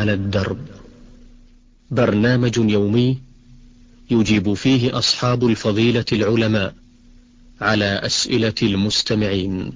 على الدرب، برنامج يومي يجيب فيه أصحاب الفضيلة العلماء على أسئلة المستمعين.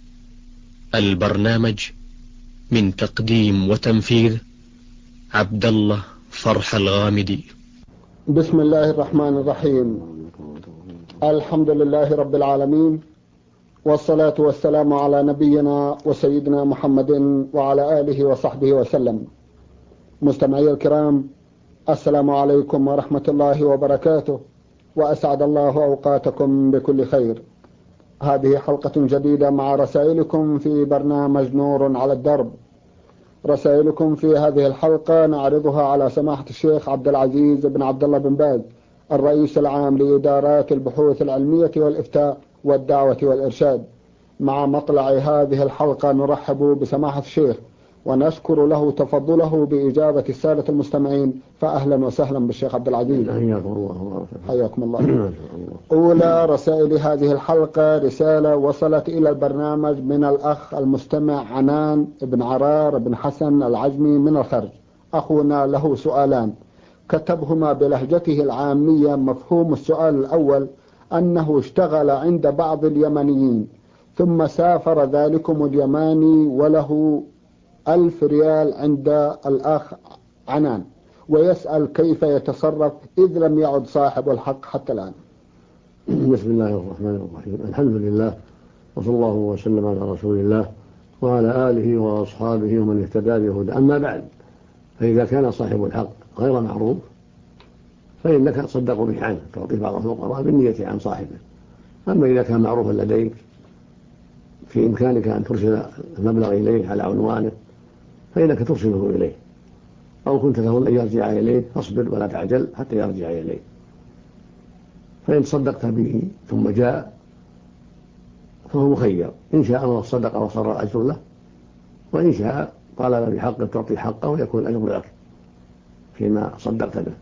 البرنامج من تقديم وتنفيذ عبد الله فرح الغامدي. بسم الله الرحمن الرحيم. الحمد لله رب العالمين، والصلاة والسلام على نبينا وسيدنا محمد وعلى آله وصحبه وسلم. مستمعي الكرام، السلام عليكم ورحمة الله وبركاته، وأسعد الله أوقاتكم بكل خير. هذه حلقة جديدة مع رسائلكم في برنامج نور على الدرب. رسائلكم في هذه الحلقة نعرضها على سماحة الشيخ عبد العزيز بن عبد الله بن باز، الرئيس العام لإدارات البحوث العلمية والإفتاء والدعوة والإرشاد. مع مطلع هذه الحلقة نرحب بسماحة الشيخ ونشكر له تفضله بإجابة السادة المستمعين، فأهلا وسهلا بالشيخ عبد العزيز. حياكم الله. أولى رسائل هذه الحلقة رسالة وصلت إلى البرنامج من الأخ المستمع عنان بن عرار بن حسن العجمي من الخرج. أخونا له سؤالان كتبهما بلهجته العامية. مفهوم السؤال الأول أنه اشتغل عند بعض اليمنيين ثم سافر ذلكم اليماني وله 1000 ريال عند الأخ عنان، ويسأل كيف يتصرف إذ لم يعد صاحب الحق حتى الآن. بسم الله الرحمن الرحيم. الحمد لله، وصلى الله وسلم على رسول الله وعلى آله وأصحابه ومن اهتدى بهداه. أما بعد، فإذا كان صاحب الحق غير معروف فإنك تصدق به عنه، تعطي بعض الفقراء بالنية عن صاحبه. أما إذا كان معروفا لديك في إمكانك أن ترسل المبلغ إليه على عنوانه فإنك ترسله إليه، أو كنت تظن أن يرجع إليه فاصبر ولا تعجل حتى يرجع إليه. فإن صدقت به ثم جاء فهو مخير، إن شاء الله صدق وصار الأجر له، وإن شاء طالب بحقه تعطي حقه ويكون الأجر لك فيما صدقت به.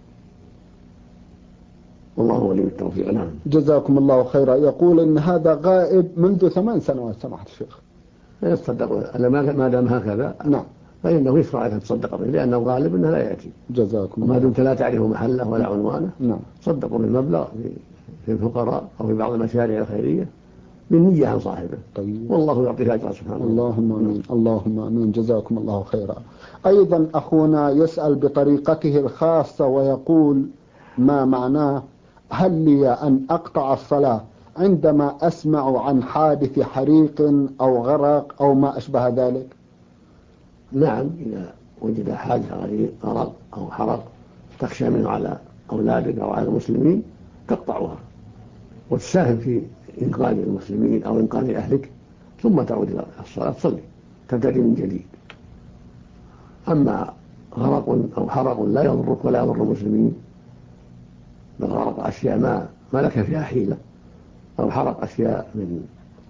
والله ولي التوفيق. نعم. جزاكم الله خيرا. يقول إن هذا غائب منذ 8 سنوات سماحة الشيخ. يتصدق ما دام هكذا. نعم. فإنه يشرع عليك تصدق به، لأنه غالب أنه لا يأتي. جزاكم الله. وما دمت لا تعرف محله ولا عنوانه. نعم. صدقوا بالمبلغ في الفقراء أو في بعض المشاريع الخيرية بالنية عن صاحبه. طيب. والله يعطيه أجر سبحانه. اللهم آمين. اللهم آمين. جزاكم الله خيرا. أيضا أخونا يسأل بطريقته الخاصة ويقول ما معناه: هل لي أن أقطع الصلاة عندما أسمع عن حادث حريق أو غرق أو ما أشبه ذلك؟ نعم، إذا وجد حادث غرق أو حرق تخشى منه على أولادك أو على المسلمين تقطعها وتساهم في إنقاذ المسلمين أو إنقاذ أهلك، ثم تعود إلى الصلاة تصلي تبتدئ من جديد. أما غرق أو حرق لا يضرك ولا يضر المسلمين، بل غرق أشياء ما لك فيها حيلة، أو حرق أشياء من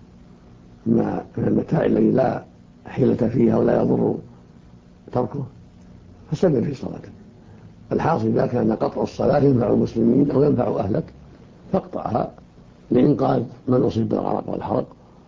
المتاع الذي لا حيلة فيها ولا يضر تركه، فاستمر في صلاتك. الحاصل إذا كان قطع الصلاة ينفع المسلمين أو ينفع أهلك فاقطعها لإنقاذ من أصيب بالغرق والحرق،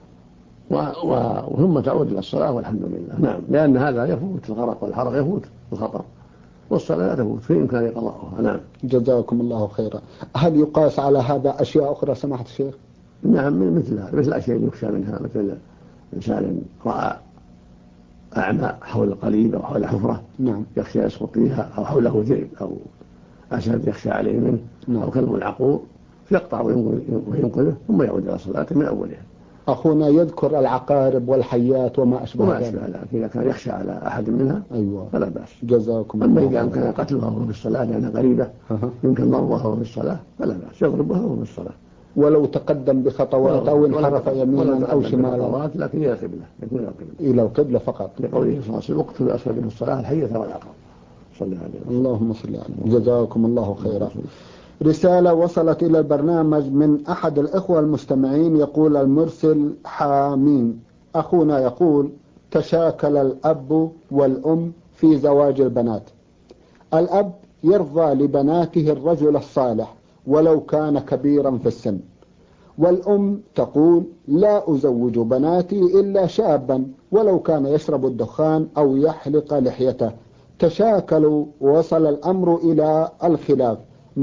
وثم تعود إلى الصلاة والحمد لله. نعم، لأن هذا يفوت، الغرق والحرق يفوت الخطر، والصلاة لا تفوت في إمكان قضاءها. نعم. جزاكم الله خيرا. هل يقاس على هذا أشياء أخرى سماحة الشيخ؟ نعم، مثل أشياء يخشى منها، مثل إنسان رأى أعمى حول قليب أو حول حفرة. نعم. يخشى يسقط فيها، أو حوله ذئب أو أسد يخشى عليه منه. نعم. أو كلب عقور يقطع وينقذه ثم يعود إلى صلاته من أولها. أخونا يذكر العقارب والحيات وما أشبه ذلك. إذا كان يخشى على أحد منها أيوة. فلا بأس. جزاكم الله. أما إذا أمكن قتلها وهو في الصلاة لأنها قريبة يمكن ضربها وهو في الصلاة فلا بأس، يضربها وهو في الصلاة ولو تقدم بخطوات أو انحرف يمينا أو شمالا، لكن إلى القبلة، يكون إلى القبلة فقط، لقوله صلى الله عليه وسلم: اقتلوا الأسود في الصلاة الحية والعقرب. صلى عليه وسلم. اللهم صل عليه. جزاكم الله خيرا. رسالة وصلت إلى البرنامج من أحد الإخوة المستمعين، يقول المرسل حامين. أخونا يقول: تشاكل الأب والأم في زواج البنات. الأب يرضى لبناته الرجل الصالح ولو كان كبيرا في السن، والأم تقول: لا أزوج بناتي إلا شابا ولو كان يشرب الدخان أو يحلق لحيته، تشاكلوا ووصل الأمر إلى الخلاف،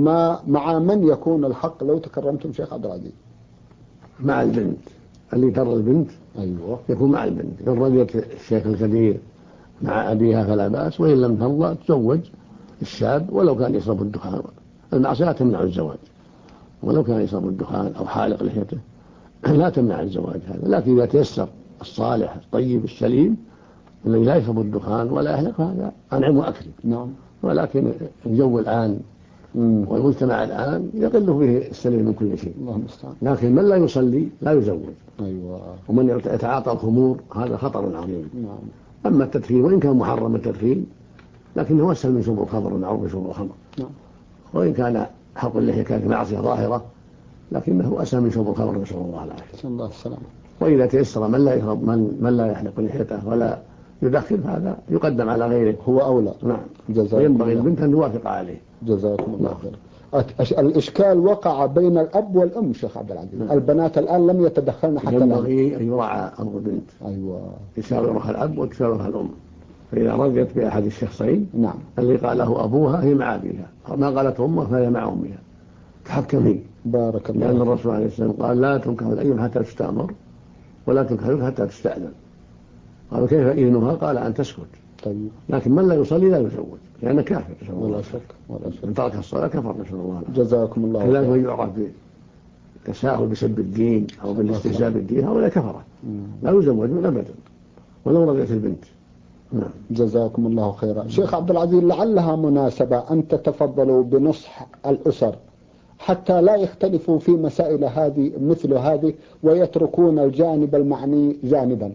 مع من يكون الحق لو تكرمتم شيخ عبد العزيز؟ مع البنت، اللي ترى البنت أيوة يكون مع البنت. إن رضيت الشيخ الكبير مع أبيها فلا بأس، وإن لم ترضى تزوج الشاب ولو كان يشرب الدخان. المعصية تمنع الزواج ولو كان يشرب الدخان أو حالق لحيته، لا تمنع الزواج هذا. لكن إذا تيسر الصالح الطيب السليم الذي لا يشرب الدخان ولا يحلق، هذا أنعم وأكرم. نعم. ولكن الجو الآن والمجتمع الآن يقل فيه السليم من كل شيء. لكن من لا يصلي لا يزوج. أيوة. ومن يتعاطى الخمور هذا خطر عظيم. نعم. أما التدخين وإن كان محرم التدخين لكنه أسهل من شرب الخمر والمعروف من شرب الخمر. نعم. وإن كان حلق اللحية كانت معصية ظاهرة لكنه أسهل من شرب الخمر، نسأل الله العافية. نسأل الله السلامة. وإذا تيسر من لا يحلق لحيته ولا يدخن هذا يقدم على غيره، هو أولى. نعم. وينبغي البنت أن توافق عليه. جزاكم الله خير. الإشكال وقع بين الأب والأم شيخ عبد العزيز. نعم. البنات الآن لم يتدخلن حتى الآن. ينبغي أن يراعى أمر البنت. أيوة. يشاورها الأب وتشاورها الأم، فإذا رضيت بأحد الشخصين نعم اللي قاله أبوها هي مع أبيها، ما قالت أمه فهي مع أمها، تحكم هي. بارك الله. لأن الرسول عليه السلام قال لا تنكح الأيم حتى تستأمر ولا تنكح حتى تستأذن. قالوا كيف إذنها؟ قال أن تسكت. طيب. لكن من لا يصلي لا يزوج لأنه كافر. ولا شك ولا شك. من ترك الصلاة كفر، نسأل الله العافية. جزاكم الله. كذلك من يعرف بالتساهل بسب الدين أو بالاستهزاء بالدين هؤلاء كفرة لا يزوج من أبدا ولو رضيت البنت. نعم. جزاكم الله خيرا. شيخ عبد العزيز، لعلها مناسبة أن تتفضلوا بنصح الأسر حتى لا يختلفوا في مسائل هذه مثل هذه ويتركون الجانب المعني جانبا.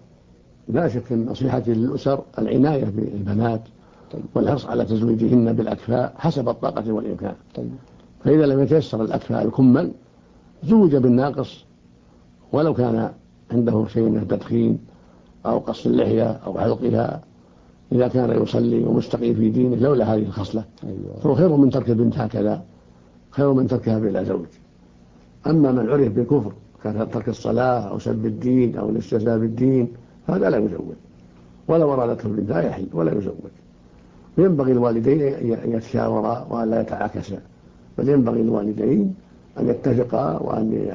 لا شك أن نصيحتي للأسر العناية بالبنات. طيب. والحرص على تزويجهن بالأكفاء حسب الطاقة والإمكان. طيب. فإذا لم يتيسر الأكفاء الكمل زوج بالناقص ولو كان عنده شيء من التدخين أو قص اللحية أو حلقها، إذا كان يصلي ومستقيم في دينه لولا هذه الخصلة. أيوة. فهو خير من ترك البنت هكذا، خير من تركها بلا زوج. أما من عرف بالكفر كان ترك الصلاة أو سب الدين أو الاستهزاء بالدين هذا لا يزوج، ولو أرادته البنت لا يحل ولا يزوج. ينبغي الوالدين أن يتشاورا وأن لا يتعاكسا، بل ينبغي الوالدين أن يتفقا وأن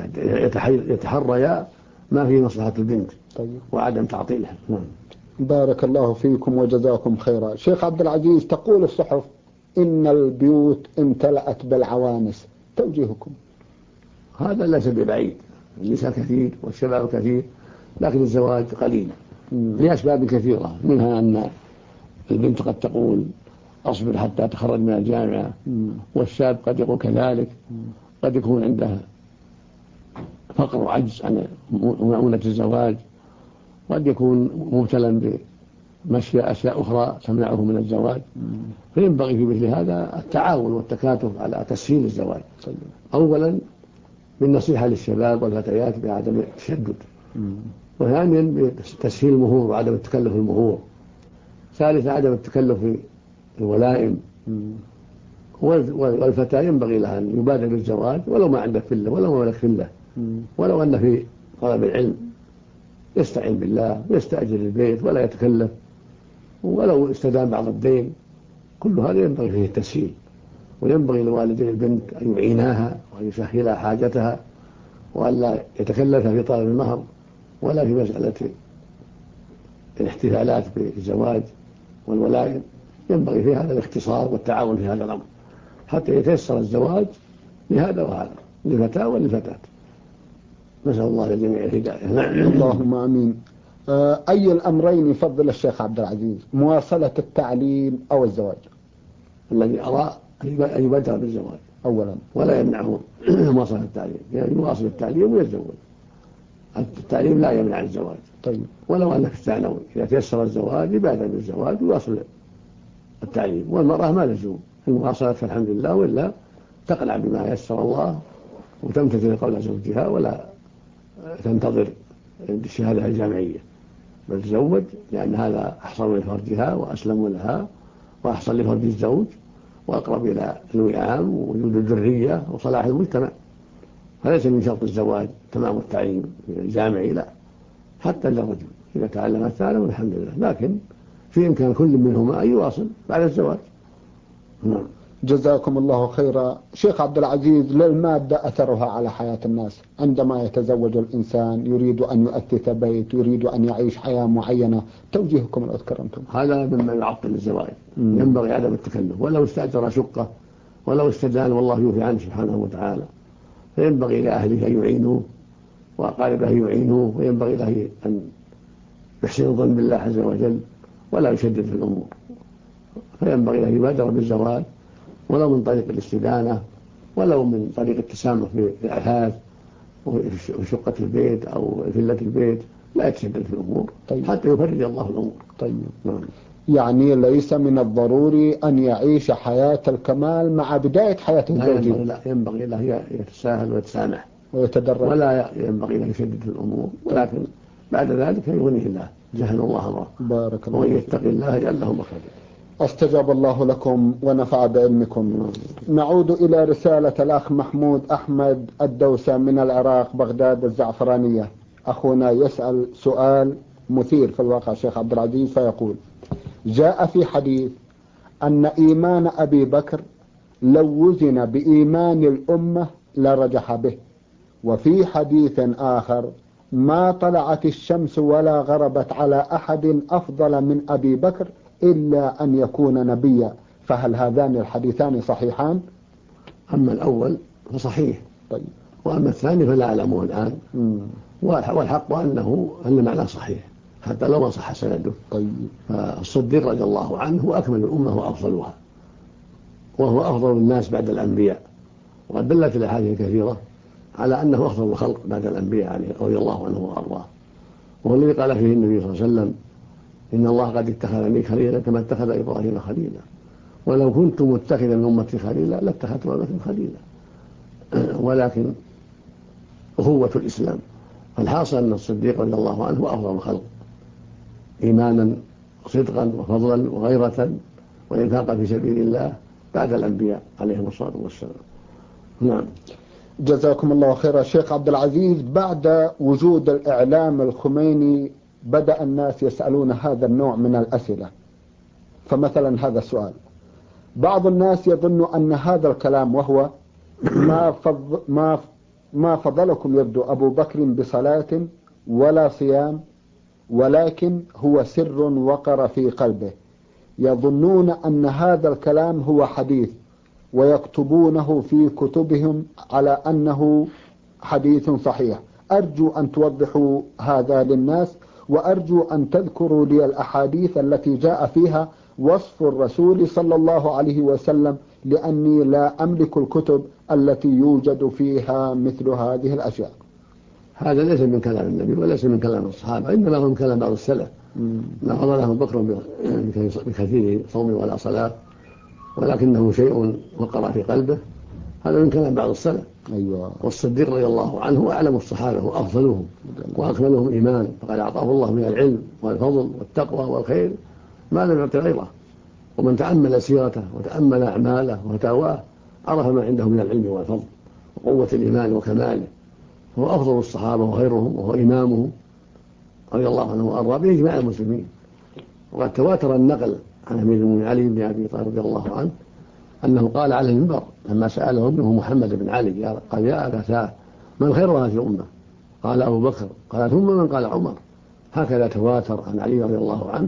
يتحريا ما فيه مصلحة البنت. طيب. وعدم تعطيلها. بارك الله فيكم وجزاكم خيرا. شيخ عبد العزيز، تقول الصحف إن البيوت امتلأت بالعوانس، توجيهكم؟ هذا ليس ببعيد، النساء كثير والشباب كثير لكن الزواج قليل لأسباب كثيرة، منها أن البنت قد تقول أصبر حتى أتخرج من الجامعة، والشاب قد يقول كذلك، قد يكون عنده فقر وعجز عن مؤونة الزواج، قد يكون مبتلا بمشي أشياء أخرى تمنعه من الزواج. فينبغي في مثل هذا التعاون والتكاتف على تسهيل الزواج. أولا بالنصيحة للشباب والفتيات بعدم التشدد، وثانيا بتسهيل المهور وعدم التكلف المهور، ثالثا عدم التكلف في الولائم. والفتاة ينبغي لها أن يبادر بالزواج ولو ما عنده فلة ولو ما لك فلة، ولو أن في طلب العلم يستعين بالله ويستأجر البيت ولا يتكلف، ولو استدام بعض الدين. كل هذا ينبغي فيه التسهيل، وينبغي لوالدي البنت أن يعيناها وأن يسهلا حاجتها وأن لا يتكلف في طلب المهر ولا في مسألة الاحتفالات بالزواج والولائم. ينبغي في هذا الاختصار والتعاون في هذا الأمر حتى يتيسر الزواج لهذا وهذا، للفتاة وللفتاة. نسأل الله للجميع الهداية. اللهم آمين. أي الأمرين يفضل الشيخ عبد العزيز، مواصلة التعليم أو الزواج؟ الذي أرى أن يبادر بالزواج أولا، ولا يمنعه مواصلة التعليم، يعني يواصل التعليم ويتزوج. التعليم لا يمنع الزواج. طيب. ولو أنك في الثانوي إذا تيسر الزواج يبادر بالزواج ويواصل التعليم. والمرأة ما لزوم المواصلة فالحمد لله، وإلا تقنع بما يسر الله وتمتثل قول زوجها ولا تنتظر الشهادة الجامعية، بل تزوج، لأن هذا أحصل لفرجها وأسلم لها وأحصل لفرج الزوج وأقرب إلى الوئام ووجود الذرية وصلاح المجتمع. فليس من شرط الزواج تمام التعليم الجامعي، لا، حتى للرجل إذا تعلم الثانوي الحمد لله، لكن في إمكان كل منهما أن يواصل بعد الزواج. نعم. جزاكم الله خيرا. شيخ عبد العزيز، للمادة أثرها على حياة الناس. عندما يتزوج الإنسان يريد أن يؤسس بيت، يريد أن يعيش حياة معينة، توجيهكم لو أذكرتم. هذا مما يعطل الزواج. ينبغي عدم التكلف، ولو استأجر شقة ولو استدان والله يوفي عنه سبحانه وتعالى. فينبغي لأهله أن يعينوه وأقاربه يعينوه، وينبغي له أن يحسن الظن بالله عز وجل ولا يشدد في الأمور. فينبغي له يبادر بالزواج ولو من طريق الاستدانة ولو من طريق التسامح في الأثاث وفي شقة البيت أو فلة البيت، لا يتشدد في الأمور. طيب. حتى يفرج الله الأمور. طيب. نعم. يعني ليس من الضروري أن يعيش حياة الكمال مع بداية حياته الزوجية. لا، ينبغي له يتساهل ويتسامح ويتدرج، ولا ينبغي له يشدد في الأمور، ولكن بعد ذلك يغنيه الله. جهل الله أمره. بارك الله. ومن يتق الله يجعل له مخرجا. استجاب الله لكم ونفع بعلمكم. نعود إلى رسالة الأخ محمود أحمد الدوسة من العراق، بغداد الزعفرانية. أخونا يسأل سؤال مثير في الواقع شيخ عبد العزيز، فيقول: جاء في حديث أن إيمان أبي بكر لو وزن بإيمان الأمة لرجح به، وفي حديث آخر: ما طلعت الشمس ولا غربت على أحد أفضل من أبي بكر إلا أن يكون نبيا. فهل هذان الحديثان صحيحان؟ أما الأول فصحيح. طيب. وأما الثاني فلا أعلمه الآن. والحق أن معناه صحيح حتى لو ما صح سنده. طيب. فالصديق رضي الله عنه هو أكمل الأمة وأفضلها، وهو أفضل الناس بعد الأنبياء، وقد دلت الأحاديث كثيرة على أنه أفضل الخلق بعد الأنبياء عليه رضي الله عنه وأرضاه. وهو الذي قال فيه النبي صلى الله عليه وسلم: إن الله قد اتخذني خليلا كما اتخذ إبراهيم خليلا، ولو كنت متخذا من أمتي خليلا لاتخذت أبا بكر خليلا. ولكن أخوة الإسلام. فالحاصل أن الصديق رضي الله عنه هو أفضل الخلق إيمانا وصدقا وفضلا وغيرة وإنفاقا في سبيل الله بعد الأنبياء عليهم الصلاة والسلام. نعم. جزاكم الله خيرا. شيخ عبد العزيز، بعد وجود الإعلام الخميني بدأ الناس يسألون هذا النوع من الأسئلة. فمثلا هذا السؤال: بعض الناس يظن أن هذا الكلام وهو ما فضلكم يبدو أبو بكر بصلاة ولا صيام، ولكن هو سر وقر في قلبه، يظنون أن هذا الكلام هو حديث ويكتبونه في كتبهم على أنه حديث صحيح. أرجو أن توضحوا هذا للناس، وأرجو أن تذكروا لي الأحاديث التي جاء فيها وصف الرسول صلى الله عليه وسلم، لأني لا أملك الكتب التي يوجد فيها مثل هذه الأشياء. هذا ليس من كلام النبي وليس من كلام الصحابة، إنما هو من كلام بعض السلف. ما فضله بكر بكثير صوم ولا صلاة، ولكنه شيء وقر في قلبه. هذا من كلام بعض السلف. أيوة. والصديق رضي الله عنه أعلم الصحابة وأفضلهم وأكملهم إيمان، فقد أعطاه الله من العلم والفضل والتقوى والخير ما لم يعط غيره. ومن تأمل سيرته وتأمل أعماله وفتاواه عرف ما عنده من العلم والفضل وقوة الإيمان وكماله. هو أفضل الصحابة وخيرهم، وهو إمامهم رضي الله عنه وأرضاه بإجماع المسلمين. وقد تواتر النقل عن أمير المؤمنين علي بن أبي طالب رضي الله عنه أنه قال على المنبر لما سأله ابنه محمد بن علي: قال يا أبتاه من خير هذه الأمة؟ قال أبو بكر. قال ثم من؟ قال عمر. هكذا تواتر عن علي رضي الله عنه.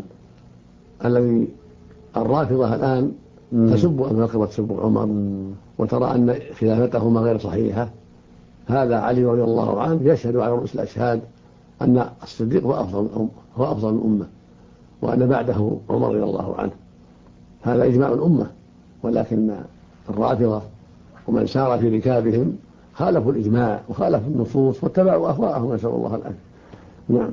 الذي الرافضة الآن تسب أبو بكر وتسب عمر وترى أن خلافتهما غير صحيحة، هذا علي رضي الله عنه يشهد على رؤوس الأشهاد أن الصديق هو أفضل الأمة، وأن بعده عمر رضي الله عنه. هذا إجماع الأمة، ولكن الرافضة ومن سار في ركابهم خالفوا الإجماع وخالفوا النصوص واتبعوا أهواءهم، نسأل الله العافية. نعم.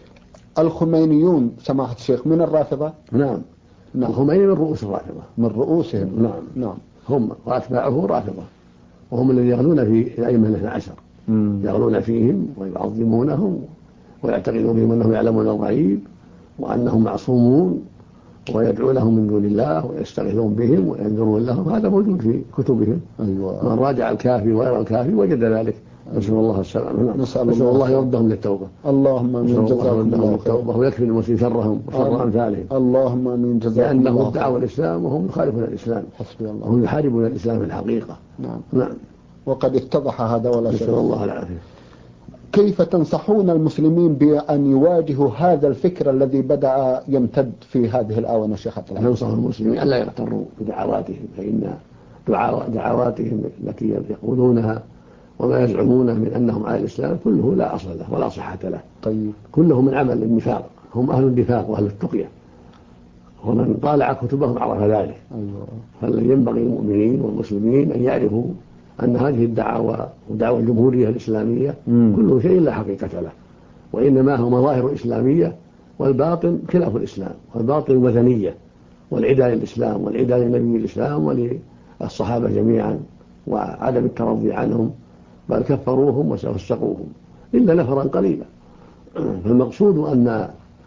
الخمينيون سماحة الشيخ من الرافضة؟ نعم. الخميني من رؤوس الرافضة. من رؤوسهم. نعم. نعم. هم وأتباعه رافضة، وهم الذين يغلون في الأئمة الاثنى عشر، يغلون فيهم ويعظمونهم ويعتقدون بهم أنهم يعلمون الغيب وأنهم معصومون، ويدعو لهم من دون الله ويستغيثون بهم وينذرون لهم. هذا موجود في كتبهم. أيوة. من راجع الكافي وغير الكافي وجد ذلك نسأل الله السلامة. نسأل الله يردهم للتوبة. اللهم آمين. جزاكم الله خيرا. ويكفي المسلمين شرهم وشر أمثالهم. اللهم آمين. جزاكم الله خيرا. لأنهم ادعوا الإسلام وهم يخالفون الإسلام. حسبي الله. وهم يحاربون الإسلام في الحقيقة. نعم. وقد اتضح هذا ولا شك. نسأل الله العافية. كيف تنصحون المسلمين بأن يواجهوا هذا الفكر الذي بدأ يمتد في هذه الآونة شيخ عبد الله؟ ننصح المسلمين ألا يغتروا بدعواتهم، فإن دعواتهم التي يقولونها وما يزعمونه من أنهم على الإسلام كله لا أصل له ولا صحة له. طيب. كله من عمل النفاق، هم أهل النفاق وأهل التقية، ومن طالع كتبهم عرف ذلك. أيوة. فالذي ينبغي المؤمنين والمسلمين أن يعرفوا أن هذه الدعوة ودعوة الجمهورية الإسلامية كل شيء لا حقيقة له، وإنما هو مظاهر إسلامية، والباطن خلاف الإسلام، والباطن وثنية، والعداء للإسلام والعداء لنبي الإسلام وللصحابة جميعا، وعدم الترضي عنهم، بل كفروهم وفسقوهم إلا نفرا قليلا. فالمقصود أن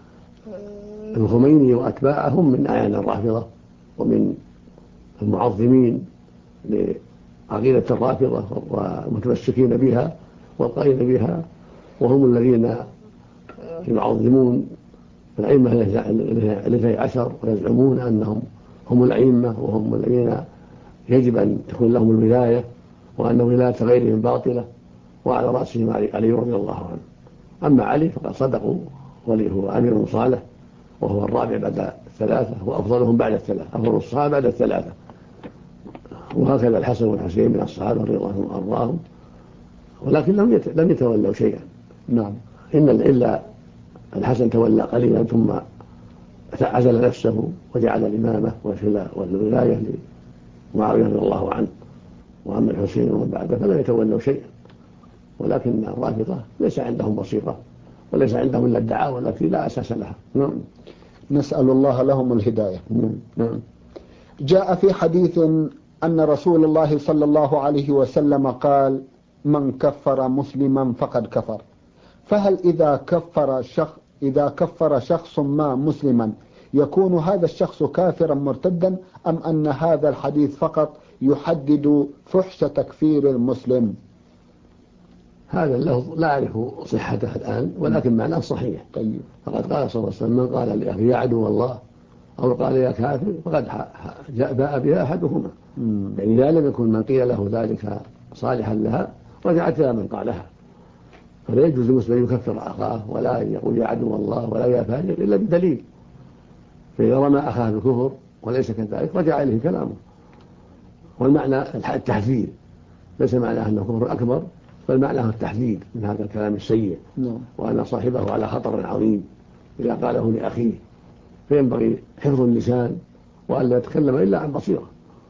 الخميني وأتباعهم من أعيان الرافضة ومن المعظمين لعقيدة الرافضة والمتمسكين بها والقائلين بها، وهم الذين يعظمون الأئمة الاثني عشر ويزعمون أنهم هم الأئمة وهم الذين يجب أن تكون لهم الولاية، وأن ولاية غيرهم باطلة، وعلى رأسهم علي رضي الله عنه. أما علي فقد صدقوا، هو أمير صالح، وهو الرابع بعد الثلاثة وأفضلهم بعد الثلاثة، أفضل الصحابة بعد الثلاثة. وهكذا الحسن والحسين من الصحابة رضي الله عنهم وأرضاهم، ولكن لم يتولوا شيئا. نعم. إلا الحسن تولى قليلا ثم عزل نفسه وجعل الإمامة والولاية لمعاوية رضي الله عنه، وأما الحسين ومن بعده فلم يتولوا شيئا. ولكن الرافضة ليس عندهم بصيرة وليس عندهم إلا الدعاوى التي لا أساس لها. نعم. نسأل الله لهم الهداية. نعم. جاء في حديث أن رسول الله صلى الله عليه وسلم قال: من كفر مسلما فقد كفر. فهل إذا كفر شخص ما مسلما يكون هذا الشخص كافرا مرتدا، أم أن هذا الحديث فقط يحدد فحش تكفير المسلم؟ هذا اللفظ لا أعرف صحته الآن، ولكن معناه صحيح. طيب. فقد قال صلى الله عليه وسلم: من قال لأخي يا عدو الله أو قال يا كافر فقد باء بها أحدهما. يعني إذا لم يكن من قيل له ذلك صالحا لها رجعت إلى من قالها. فلا يجوز المسلم يكفر أخاه ولا يقول يا عدو الله ولا يا فاجر إلا بدليل. فإذا رمى أخاه بالكفر وليس كذلك رجع إليه كلامه. والمعنى التحذير، ليس معناه أنه كفر أكبر، بل معناه التحذير من هذا الكلام السيء، وأن صاحبه على خطر عظيم إذا قاله لأخيه. فينبغي حفظ اللسان وأن لا يتكلم إلا عن بصيرة.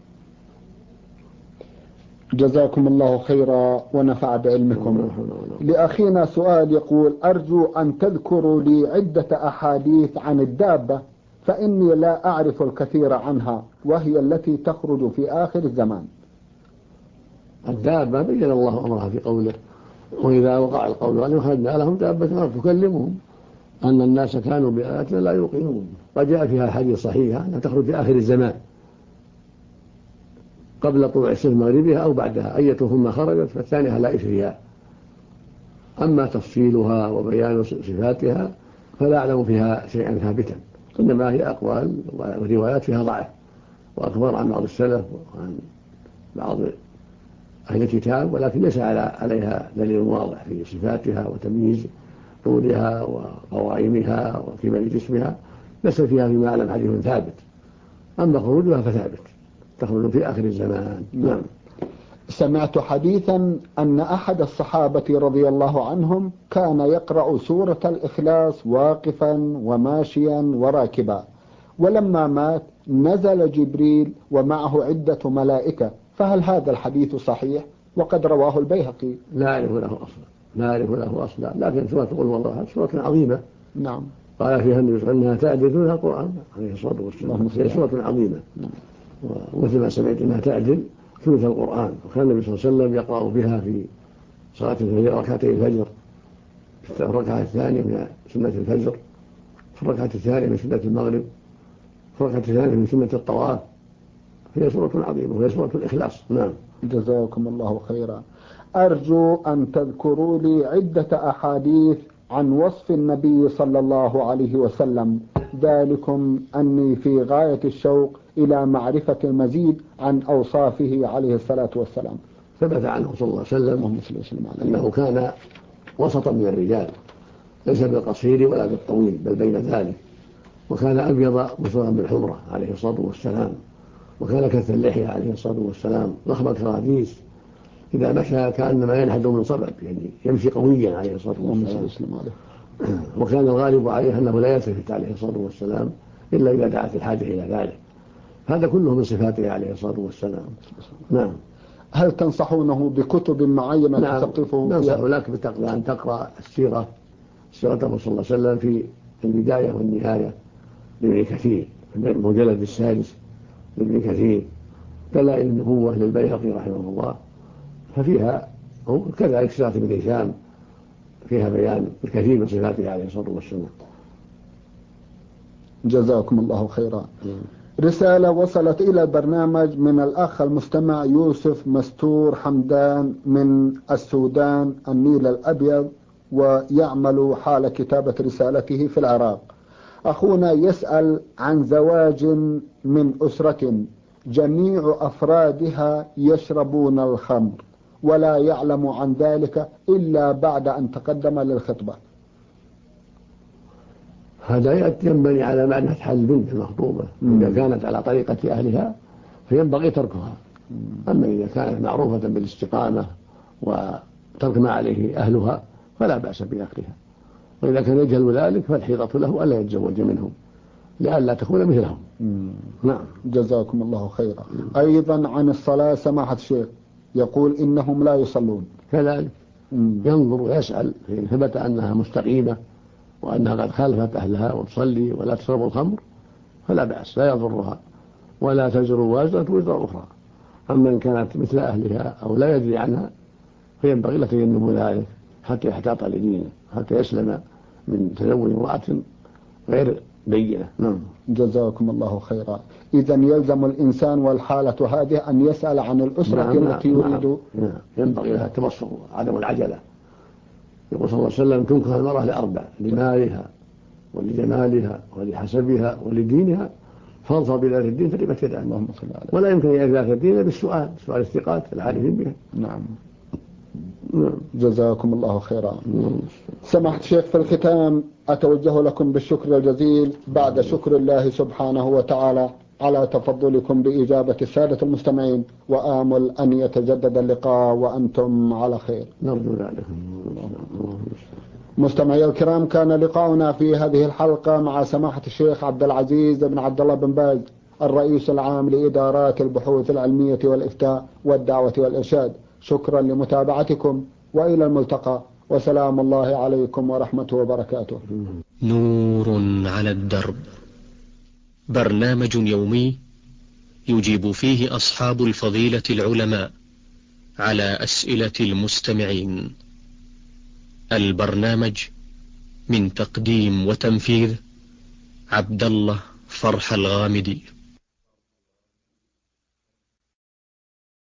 جزاكم الله خيرا ونفع بعلمكم. لأخينا سؤال يقول: أرجو أن تذكروا لي عدة أحاديث عن الدابة، فإني لا أعرف الكثير عنها، وهي التي تخرج في آخر الزمان. الدابة بين الله أمرها في قوله: وإذا وقع القول عليهم أخرجنا لهم دابة تكلمهم أن الناس كانوا بآياتنا لا يوقنون. وجاء فيها حديث صحيحة أنها تخرج في آخر الزمان قبل طلوع الشمس مغربها أو بعدها، أيتهما خرجت فالثانية لا فيها. أما تفصيلها وبيان صفاتها فلا أعلم فيها شيئا ثابتا، إنما هي أقوال وروايات فيها ضعف، وأخبار عن بعض السلف وعن بعض أهل الكتاب، ولكن ليس عليها دليل واضح في صفاتها وتمييز طولها وقوائمها وكمال جسمها، ليس فيها فيما أعلم حديث ثابت. أما خروجها فثابت، تخرج في آخر الزمان. نعم. سمعت حديثا أن أحد الصحابة رضي الله عنهم كان يقرأ سورة الإخلاص واقفا وماشيا وراكبا، ولما مات نزل جبريل ومعه عدة ملائكة، فهل هذا الحديث صحيح؟ وقد رواه البيهقي. لا أعرف له أصلا، لكن سورة قل هو الله سورة عظيمة. نعم. قال فيها النبي صلى الله عليه وسلم أنها تعدل ثلث القرآن عليه الصلاة والسلام، هي سورة عظيمة. ومثل ما سمعت أنها تعدل ثلث القرآن. وكان النبي صلى الله عليه وسلم يقرأ بها في صلاة الفجر، ركعتي الفجر، في الركعة الثانية من سنة الفجر، في الركعة الثانية من سنة المغرب، في الركعة الثانية من سنة الطواف. هي سورة عظيمة وهي سورة الإخلاص. نعم. جزاكم الله خيرا. أرجو أن تذكروا لي عدة أحاديث عن وصف النبي صلى الله عليه وسلم، ذلكم أني في غاية الشوق إلى معرفة المزيد عن أوصافه عليه الصلاة والسلام. ثبت عنه صلى الله عليه وسلم أنه كان وسطا من الرجال، ليس بالقصير ولا بالطويل بل بين ذلك، وكان أبيض مصفرا بالحمرة عليه الصلاة والسلام، وكان كث اللحية عليه الصلاة والسلام، ضخم الكراديس، إذا مشى كأنما ينحد من صبب، يعني يمشي قويا عليه الصلاة والسلام. وكان الغالب عليه أنه لا يلتفت عليه الصلاة والسلام إلا إذا دعت الحاجة إلى ذلك. هذا كله من صفاته عليه الصلاة والسلام. نعم. هل تنصحونه بكتب معينة تثقفه فيها؟ ننصح لك أن تقرأ سيرته صلى الله عليه وسلم في البداية والنهاية لابن كثير، المجلد السادس لابن كثير، دلائل النبوة للبيهقي رحمه الله، ففيها كذلك سيرة ابن هشام فيها بيان الكثير من صفاته عليه الصلاة والسلام. جزاكم الله خيرا. رسالة وصلت إلى البرنامج من الأخ المستمع يوسف مستور حمدان من السودان النيل الأبيض، ويعمل حال كتابة رسالته في العراق. أخونا يسأل عن زواج من أسرة جميع أفرادها يشربون الخمر، ولا يعلم عن ذلك إلا بعد أن تقدم للخطبة. هذا ينبني على معرفة حال البنت المخطوبة. إذا كانت على طريقة أهلها فينبغي تركها، أما إذا كانت معروفة بالاستقامة وترك ما عليه أهلها فلا بأس بأخذها، وإذا كان يجهل ذلك فالحيطة له ألا يتزوج منهم لئلا تكون مثلهم. نعم. جزاكم الله خيرا. أيضا عن الصلاة سماحة الشيخ يقول إنهم لا يصلون، كذلك ينظر ويسأل، فإن ثبت أنها مستقيمة وأنها قد خالفت أهلها وتصلي ولا تشرب الخمر فلا بأس، لا يضرها ولا تزر وازرة وزر أخرى. أما إن كانت مثل أهلها أو لا يدري عنها فينبغي له تجنب ذلك حتى يحتاط لدينه، حتى يسلم من تزوج امرأة غير بينة. نعم. جزاكم الله خيرا. إذا يلزم الإنسان والحالة هذه أن يسأل عن الأسرة التي يريد. نعم. ينبغي لها التبصر وعدم العجلة. يقول صلى الله عليه وسلم تنكح المرأة لأربع: لمالها ولجمالها ولحسبها ولدينها، فاظفر بذات الدين تربت يداك. اللهم صل عليه. ولا يمكن أن يعرف ذات الدين بالسؤال، سؤال الثقات العارفين بها. نعم. جزاكم الله خيرا. سماحة الشيخ، في الختام أتوجه لكم بالشكر الجزيل بعد شكر الله سبحانه وتعالى على تفضلكم بإجابة السادة المستمعين، وآمل أن يتجدد اللقاء وأنتم على خير. نرجو ذلك. مستمعي الكرام، كان لقاؤنا في هذه الحلقة مع سماحة الشيخ عبد العزيز بن عبد الله بن باز، الرئيس العام لإدارات البحوث العلمية والإفتاء والدعوة والإرشاد. شكرا لمتابعتكم، وإلى الملتقى، وسلام الله عليكم ورحمته وبركاته. نور على الدرب، برنامج يومي يجيب فيه أصحاب الفضيلة العلماء على أسئلة المستمعين. البرنامج من تقديم وتنفيذ عبد الله فرح الغامدي.